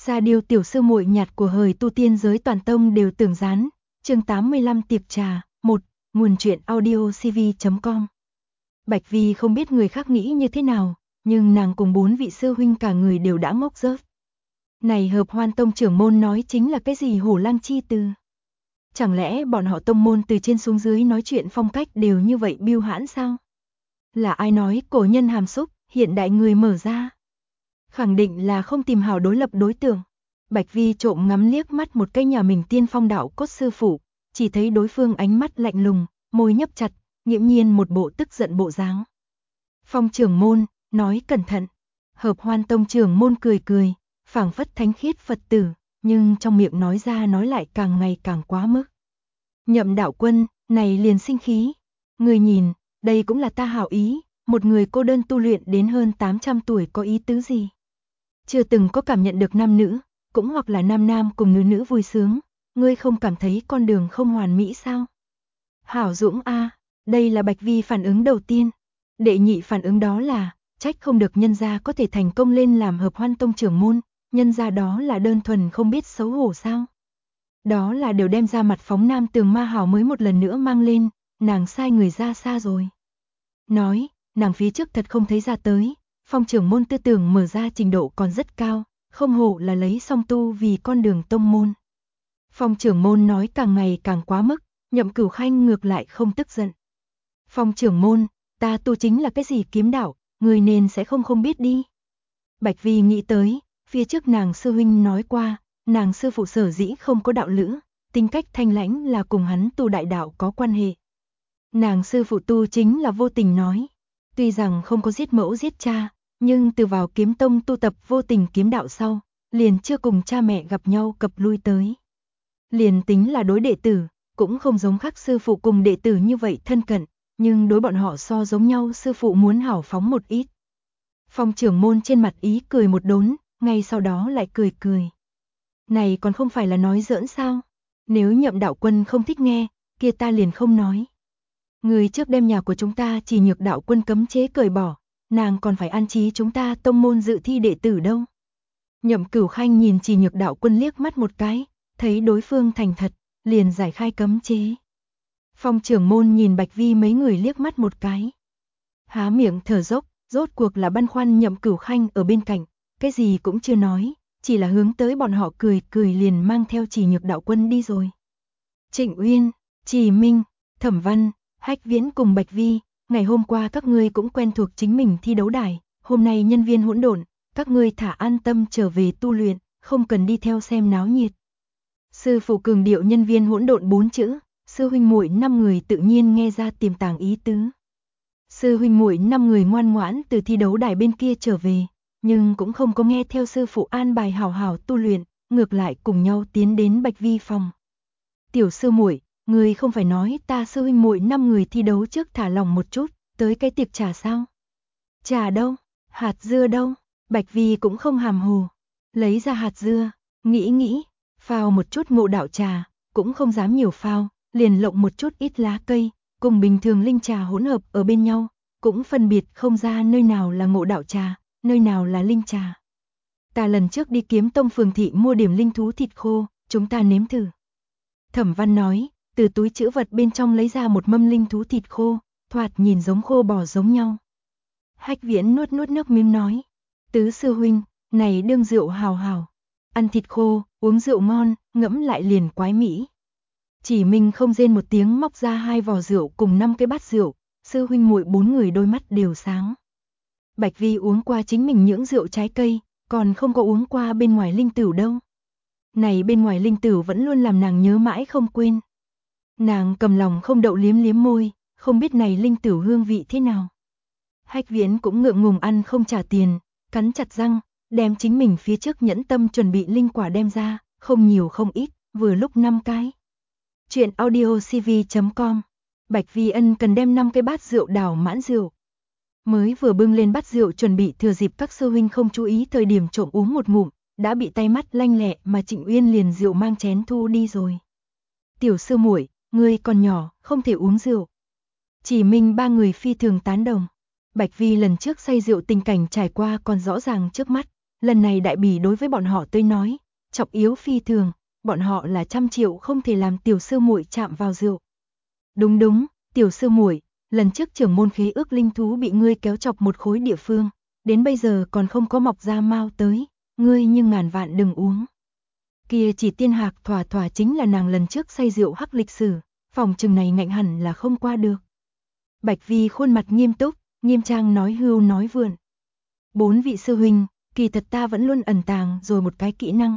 Ra điều tiểu sư muội nhạt của hời tu tiên giới toàn tông đều tưởng gián. Chương 85 tiệc trà. 1. Nguồn truyện audiocv.com. Bạch Vi không biết người khác nghĩ như thế nào, nhưng nàng cùng 4 vị sư huynh cả người đều đã ngốc rớt. Này Hợp Hoan tông trưởng môn nói chính là cái gì hổ lang chi từ? Chẳng lẽ bọn họ tông môn từ trên xuống dưới nói chuyện phong cách đều như vậy biêu hãn sao? Là ai nói cổ nhân hàm xúc, hiện đại người mở ra? Khẳng định là không tìm hảo đối lập đối tượng. Bạch Vi trộm ngắm liếc mắt một cái nhà mình tiên phong đạo cốt sư phụ, chỉ thấy đối phương ánh mắt lạnh lùng, môi nhấp chặt, nghiễm nhiên một bộ tức giận bộ dáng. Phong trưởng môn, nói cẩn thận. Hợp Hoan tông trưởng môn cười cười, phảng phất thánh khiết Phật tử, nhưng trong miệng nói ra nói lại càng ngày càng quá mức. Nhậm đạo quân, này liền sinh khí. Người nhìn, đây cũng là ta hảo ý, một người cô đơn tu luyện đến hơn 800 tuổi có ý tứ gì? Chưa từng có cảm nhận được nam nữ, cũng hoặc là nam nam cùng nữ nữ vui sướng, ngươi không cảm thấy con đường không hoàn mỹ sao? Hảo Dũng a, đây là Bạch Vi phản ứng đầu tiên. Đệ nhị phản ứng đó là, trách không được nhân gia có thể thành công lên làm Hợp Hoan tông trưởng môn, nhân gia đó là đơn thuần không biết xấu hổ sao? Đó là đều đem ra mặt phóng nam tường ma hảo mới một lần nữa mang lên, nàng sai người ra xa rồi. Nói, nàng phía trước thật không thấy ra tới, Phong trưởng môn tư tưởng mở ra trình độ còn rất cao, không hổ là lấy song tu vì con đường tông môn. Phong trưởng môn nói càng ngày càng quá mức, Nhậm Cửu Khanh ngược lại không tức giận. Phong trưởng môn, ta tu chính là cái gì kiếm đạo, người nên sẽ không biết đi. Bạch Vi nghĩ tới, phía trước nàng sư huynh nói qua, nàng sư phụ sở dĩ không có đạo lữ, tính cách thanh lãnh là cùng hắn tu đại đạo có quan hệ. Nàng sư phụ tu chính là vô tình nói, tuy rằng không có giết mẫu giết cha, nhưng từ vào kiếm tông tu tập vô tình kiếm đạo sau, liền chưa cùng cha mẹ gặp nhau cập lui tới. Liền tính là đối đệ tử, cũng không giống khác sư phụ cùng đệ tử như vậy thân cận, nhưng đối bọn họ so giống nhau sư phụ muốn hảo phóng một ít. Phong trưởng môn trên mặt ý cười một đốn, ngay sau đó lại cười cười. Này còn không phải là nói giỡn sao? Nếu Nhậm đạo quân không thích nghe, kia ta liền không nói. Người trước đem nhà của chúng ta Chỉ Nhược đạo quân cấm chế cởi bỏ, nàng còn phải an trí chúng ta tông môn dự thi đệ tử đâu. Nhậm Cửu Khanh nhìn Chỉ Nhược đạo quân liếc mắt một cái, thấy đối phương thành thật, liền giải khai cấm chế. Phong trưởng môn nhìn Bạch Vi mấy người liếc mắt một cái. Há miệng thở dốc, rốt cuộc là băn khoăn Nhậm Cửu Khanh ở bên cạnh, cái gì cũng chưa nói, chỉ là hướng tới bọn họ cười cười liền mang theo Chỉ Nhược đạo quân đi rồi. Trịnh Uyên, Trì Minh, Thẩm Văn, Hách Viễn cùng Bạch Vi, ngày hôm qua các ngươi cũng quen thuộc chính mình thi đấu đài, hôm nay nhân viên hỗn độn, các ngươi thả an tâm trở về tu luyện, không cần đi theo xem náo nhiệt. Sư phụ cường điệu nhân viên hỗn độn 4 chữ, sư huynh muội 5 người tự nhiên nghe ra tiềm tàng ý tứ. Sư huynh muội 5 người ngoan ngoãn từ thi đấu đài bên kia trở về, nhưng cũng không có nghe theo sư phụ an bài hảo hảo tu luyện, ngược lại cùng nhau tiến đến Bạch Vi phòng. Tiểu sư muội, người không phải nói ta sư huynh muội 5 người thi đấu trước thả lòng một chút, tới cái tiệc trà sao? Trà đâu? Hạt dưa đâu? Bạch Vi cũng không hàm hồ, lấy ra hạt dưa, nghĩ, phao một chút ngộ đạo trà, cũng không dám nhiều phao, liền lộng một chút ít lá cây, cùng bình thường linh trà hỗn hợp ở bên nhau, cũng phân biệt không ra nơi nào là ngộ đạo trà, nơi nào là linh trà. Ta lần trước đi Kiếm Tông phường thị mua điểm linh thú thịt khô, chúng ta nếm thử. Thẩm Văn nói, từ túi trữ vật bên trong lấy ra một mâm linh thú thịt khô, thoạt nhìn giống khô bò giống nhau. Hách Viễn nuốt nước miếng nói, tứ sư huynh, này đương rượu hào hào. Ăn thịt khô, uống rượu ngon, ngẫm lại liền quái mỹ. Chỉ Minh không rên một tiếng móc ra 2 vò rượu cùng 5 cái bát rượu, sư huynh muội 4 người đôi mắt đều sáng. Bạch Vi uống qua chính mình những rượu trái cây, còn không có uống qua bên ngoài linh tửu đâu. Này bên ngoài linh tửu vẫn luôn làm nàng nhớ mãi không quên. Nàng cầm lòng không đậu liếm môi, không biết này linh tửu hương vị thế nào. Hách Viễn cũng ngượng ngùng ăn không trả tiền, cắn chặt răng, đem chính mình phía trước nhẫn tâm chuẩn bị linh quả đem ra, không nhiều không ít, vừa lúc 5 cái. Chuyện audiocv.com. Bạch Vi ân cần đem 5 cái bát rượu đảo mãn rượu. Mới vừa bưng lên bát rượu chuẩn bị thừa dịp các sư huynh không chú ý thời điểm trộm uống một ngụm, đã bị tay mắt lanh lẹ mà Trịnh Uyên liền rượu mang chén thu đi rồi. Tiểu sư muội, ngươi còn nhỏ, không thể uống rượu. Chỉ Minh 3 người phi thường tán đồng. Bạch Vi lần trước say rượu tình cảnh trải qua còn rõ ràng trước mắt, lần này đại bỉ đối với bọn họ tới nói, trọng yếu phi thường, bọn họ là 100 triệu không thể làm tiểu sư muội chạm vào rượu. Đúng, tiểu sư muội, lần trước trưởng môn khế ước linh thú bị ngươi kéo chọc một khối địa phương, đến bây giờ còn không có mọc ra mau tới, ngươi nhưng ngàn vạn đừng uống. Kia chỉ tiên hạc thỏa chính là nàng lần trước say rượu hắc lịch sử, phòng chừng này ngạnh hẳn là không qua được. Bạch Vi khuôn mặt nghiêm túc, nghiêm trang nói hưu nói vượn. 4 vị sư huynh, kỳ thật ta vẫn luôn ẩn tàng rồi một cái kỹ năng.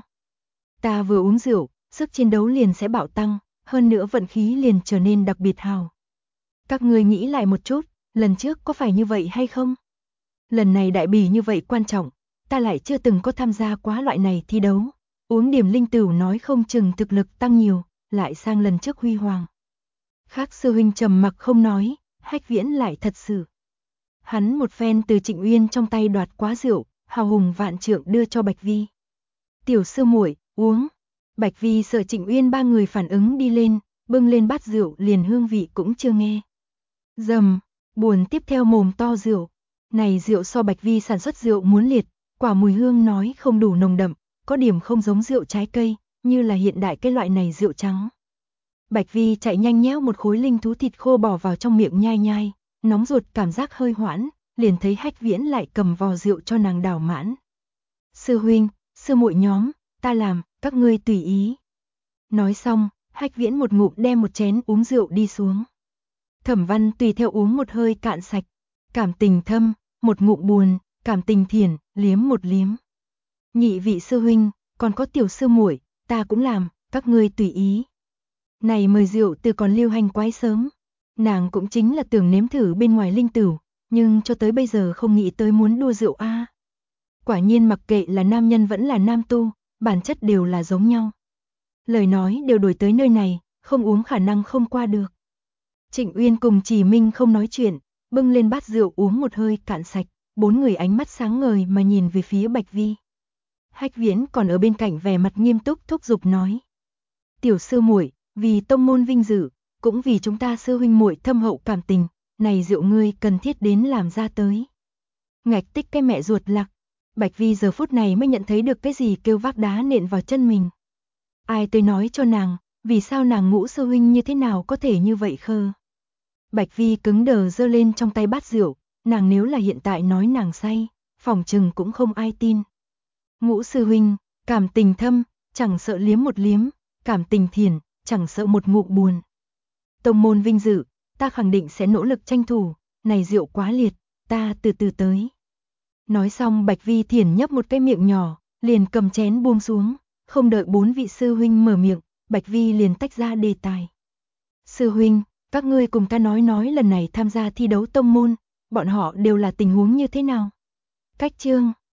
Ta vừa uống rượu, sức chiến đấu liền sẽ bạo tăng, hơn nữa vận khí liền trở nên đặc biệt hào. Các ngươi nghĩ lại một chút, lần trước có phải như vậy hay không? Lần này đại bỉ như vậy quan trọng, ta lại chưa từng có tham gia quá loại này thi đấu. Uống điểm linh tửu nói không chừng thực lực tăng nhiều, lại sang lần trước huy hoàng. Khác sư huynh trầm mặc không nói, Hách Viễn lại thật sự. Hắn một phen từ Trịnh Uyên trong tay đoạt quá rượu, hào hùng vạn trượng đưa cho Bạch Vi. Tiểu sư muội, uống. Bạch Vi sợ Trịnh Uyên ba người phản ứng đi lên, bưng lên bát rượu liền hương vị cũng chưa nghe. Dầm, buồn tiếp theo mồm to rượu. Này rượu so Bạch Vi sản xuất rượu muốn liệt, quả mùi hương nói không đủ nồng đậm, có điểm không giống rượu trái cây, như là hiện đại cái loại này rượu trắng. Bạch Vi chạy nhanh nhéo một khối linh thú thịt khô bỏ vào trong miệng nhai nhai, nóng ruột cảm giác hơi hoãn, liền thấy Hách Viễn lại cầm vò rượu cho nàng đảo mãn. Sư huynh, sư muội nhóm, ta làm, các ngươi tùy ý. Nói xong, Hách Viễn một ngụm đem một chén uống rượu đi xuống. Thẩm Văn tùy theo uống một hơi cạn sạch, cảm tình thâm, một ngụm buồn, cảm tình thiền, liếm một liếm. Nhị vị sư huynh, còn có tiểu sư muội, ta cũng làm, các ngươi tùy ý. Này mời rượu từ còn lưu hành quái sớm, nàng cũng chính là tưởng nếm thử bên ngoài linh tửu, nhưng cho tới bây giờ không nghĩ tới muốn đua rượu a. Quả nhiên mặc kệ là nam nhân vẫn là nam tu, bản chất đều là giống nhau. Lời nói đều đổi tới nơi này, không uống khả năng không qua được. Trịnh Uyên cùng Chỉ Minh không nói chuyện, bưng lên bát rượu uống một hơi cạn sạch, 4 người ánh mắt sáng ngời mà nhìn về phía Bạch Vi. Hách Viễn còn ở bên cạnh vẻ mặt nghiêm túc thúc giục nói: "Tiểu sư muội, vì tông môn vinh dự, cũng vì chúng ta sư huynh muội thâm hậu cảm tình, này rượu ngươi cần thiết đến làm ra tới." Ngạch tích cái mẹ ruột lạc, Bạch Vi giờ phút này mới nhận thấy được cái gì kêu vác đá nện vào chân mình. Ai tới nói cho nàng, vì sao nàng Ngũ sư huynh như thế nào có thể như vậy khờ. Bạch Vi cứng đờ giơ lên trong tay bát rượu, nàng nếu là hiện tại nói nàng say, phỏng chừng cũng không ai tin. Ngũ sư huynh, cảm tình thâm, chẳng sợ liếm một liếm, cảm tình thiền, chẳng sợ một ngụm buồn. Tông môn vinh dự, ta khẳng định sẽ nỗ lực tranh thủ, này rượu quá liệt, ta từ từ tới. Nói xong Bạch Vi thiền nhấp một cái miệng nhỏ, liền cầm chén buông xuống, không đợi 4 vị sư huynh mở miệng, Bạch Vi liền tách ra đề tài. Sư huynh, các ngươi cùng ta nói lần này tham gia thi đấu tông môn, bọn họ đều là tình huống như thế nào? Cách chương